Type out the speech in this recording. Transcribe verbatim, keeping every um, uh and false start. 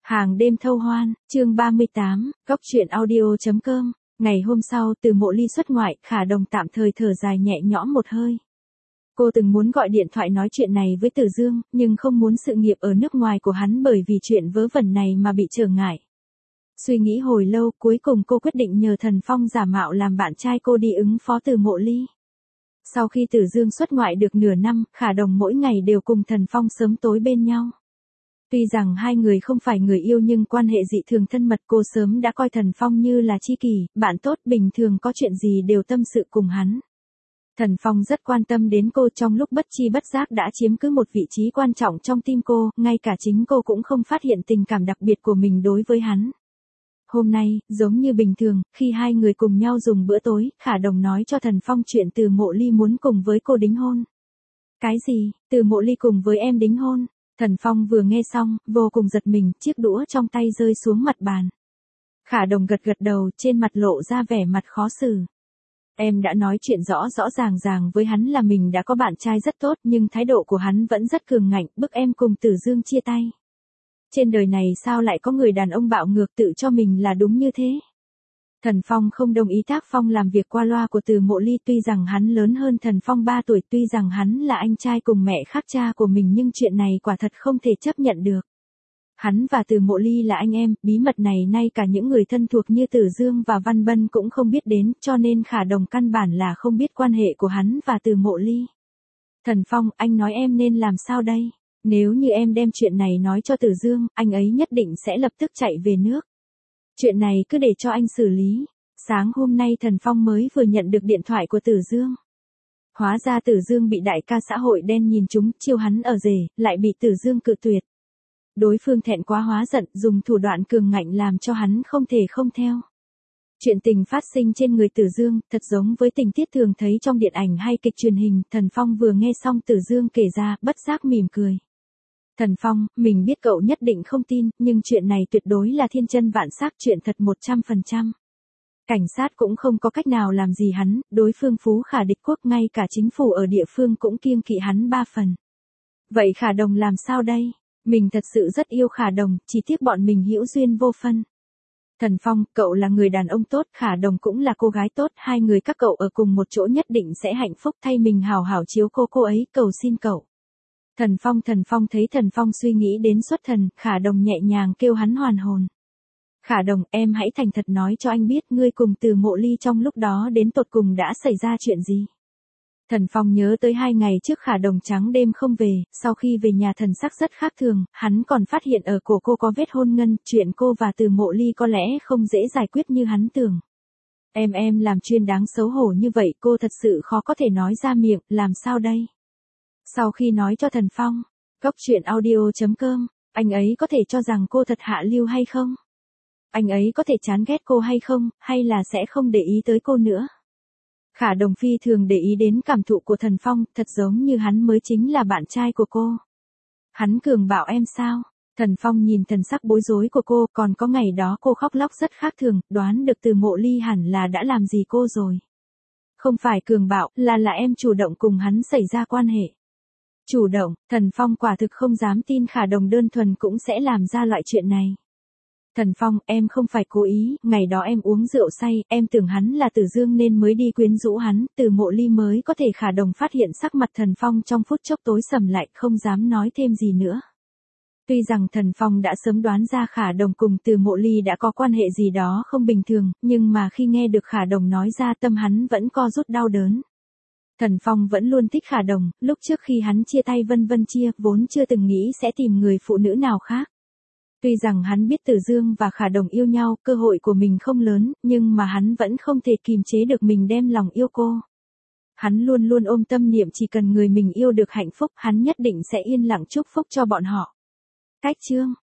Hàng đêm thâu hoan, chương ba mươi tám, góc truyện audio.com. Ngày hôm sau, Từ Mộ Ly xuất ngoại, Khả Đồng tạm thời thở dài nhẹ nhõm một hơi. Cô từng muốn gọi điện thoại nói chuyện này với Từ Dương, nhưng không muốn sự nghiệp ở nước ngoài của hắn bởi vì chuyện vớ vẩn này mà bị trở ngại. Suy nghĩ hồi lâu, cuối cùng cô quyết định nhờ Thần Phong giả mạo làm bạn trai cô đi ứng phó Từ Mộ Ly. Sau khi Từ Dương xuất ngoại được nửa năm, Khả Đồng mỗi ngày đều cùng Thần Phong sớm tối bên nhau. Tuy rằng hai người không phải người yêu nhưng quan hệ dị thường thân mật, cô sớm đã coi Thần Phong như là tri kỷ, bạn tốt, bình thường có chuyện gì đều tâm sự cùng hắn. Thần Phong rất quan tâm đến cô, trong lúc bất chi bất giác đã chiếm cứ một vị trí quan trọng trong tim cô, ngay cả chính cô cũng không phát hiện tình cảm đặc biệt của mình đối với hắn. Hôm nay, giống như bình thường, khi hai người cùng nhau dùng bữa tối, Khả Đồng nói cho Thần Phong chuyện Từ Mộ Ly muốn cùng với cô đính hôn. Cái gì, Từ Mộ Ly cùng với em đính hôn? Thần Phong vừa nghe xong, vô cùng giật mình, chiếc đũa trong tay rơi xuống mặt bàn. Khả Đồng gật gật đầu, trên mặt lộ ra vẻ mặt khó xử. Em đã nói chuyện rõ rõ ràng ràng với hắn là mình đã có bạn trai rất tốt, nhưng thái độ của hắn vẫn rất cường ngạnh, bức em cùng Từ Dương chia tay. Trên đời này sao lại có người đàn ông bạo ngược tự cho mình là đúng như thế? Thần Phong không đồng ý tác phong làm việc qua loa của Từ Mộ Ly, tuy rằng hắn lớn hơn Thần Phong ba tuổi, tuy rằng hắn là anh trai cùng mẹ khác cha của mình, nhưng chuyện này quả thật không thể chấp nhận được. Hắn và Từ Mộ Ly là anh em, bí mật này nay cả những người thân thuộc như Từ Dương và Văn Bân cũng không biết đến, cho nên Khả Đồng căn bản là không biết quan hệ của hắn và Từ Mộ Ly. Thần Phong, anh nói em nên làm sao đây? Nếu như em đem chuyện này nói cho Từ Dương, anh ấy nhất định sẽ lập tức chạy về nước. Chuyện này cứ để cho anh xử lý. Sáng hôm nay Thần Phong mới vừa nhận được điện thoại của Từ Dương. Hóa ra Từ Dương bị đại ca xã hội đen nhìn trúng, chiêu hắn ở rể, lại bị Từ Dương cự tuyệt. Đối phương thẹn quá hóa giận, dùng thủ đoạn cường ngạnh làm cho hắn không thể không theo. Chuyện tình phát sinh trên người Từ Dương, thật giống với tình tiết thường thấy trong điện ảnh hay kịch truyền hình. Thần Phong vừa nghe xong Từ Dương kể ra, bất giác mỉm cười. Thần Phong, mình biết cậu nhất định không tin, nhưng chuyện này tuyệt đối là thiên chân vạn xác, chuyện thật một trăm phần trăm. Cảnh sát cũng không có cách nào làm gì hắn, đối phương phú khả địch quốc, ngay cả chính phủ ở địa phương cũng kiêng kỵ hắn ba phần. Vậy Khả Đồng làm sao đây? Mình thật sự rất yêu Khả Đồng, chỉ tiếc bọn mình hữu duyên vô phân. Thần Phong, cậu là người đàn ông tốt, Khả Đồng cũng là cô gái tốt, hai người các cậu ở cùng một chỗ nhất định sẽ hạnh phúc, thay mình hào hảo chiếu cô cô ấy, cầu xin cậu. Thần Phong Thần Phong thấy Thần Phong suy nghĩ đến xuất thần, Khả Đồng nhẹ nhàng kêu hắn hoàn hồn. Khả Đồng, em hãy thành thật nói cho anh biết, ngươi cùng Từ Mộ Ly trong lúc đó đến tột cùng đã xảy ra chuyện gì? Thần Phong nhớ tới hai ngày trước Khả Đồng trắng đêm không về, sau khi về nhà thần sắc rất khác thường, hắn còn phát hiện ở cổ cô có vết hôn ngân, chuyện cô và Từ Mộ Ly có lẽ không dễ giải quyết như hắn tưởng. Em em làm chuyên đáng xấu hổ như vậy, cô thật sự khó có thể nói ra miệng, làm sao đây? Sau khi nói cho Thần Phong, góc truyện audio.com, anh ấy có thể cho rằng cô thật hạ lưu hay không? Anh ấy có thể chán ghét cô hay không, hay là sẽ không để ý tới cô nữa? Khả Đồng phi thường để ý đến cảm thụ của Thần Phong, thật giống như hắn mới chính là bạn trai của cô. Hắn cường bạo em sao? Thần Phong nhìn thần sắc bối rối của cô, còn có ngày đó cô khóc lóc rất khác thường, đoán được Từ Mộ Ly hẳn là đã làm gì cô rồi. Không phải cường bạo, là là em chủ động cùng hắn xảy ra quan hệ. Chủ động, Thần Phong quả thực không dám tin Khả Đồng đơn thuần cũng sẽ làm ra loại chuyện này. Thần Phong, em không phải cố ý, ngày đó em uống rượu say, em tưởng hắn là Từ Dương nên mới đi quyến rũ hắn, Từ Mộ Ly mới có thể. Khả Đồng phát hiện sắc mặt Thần Phong trong phút chốc tối sầm lại, không dám nói thêm gì nữa. Tuy rằng Thần Phong đã sớm đoán ra Khả Đồng cùng Từ Mộ Ly đã có quan hệ gì đó không bình thường, nhưng mà khi nghe được Khả Đồng nói ra, tâm hắn vẫn co rút đau đớn. Thần Phong vẫn luôn thích Khả Đồng, lúc trước khi hắn chia tay Vân Vân chia, vốn chưa từng nghĩ sẽ tìm người phụ nữ nào khác. Tuy rằng hắn biết Từ Dương và Khả Đồng yêu nhau, cơ hội của mình không lớn, nhưng mà hắn vẫn không thể kìm chế được mình đem lòng yêu cô. Hắn luôn luôn ôm tâm niệm chỉ cần người mình yêu được hạnh phúc, hắn nhất định sẽ yên lặng chúc phúc cho bọn họ. Cách chương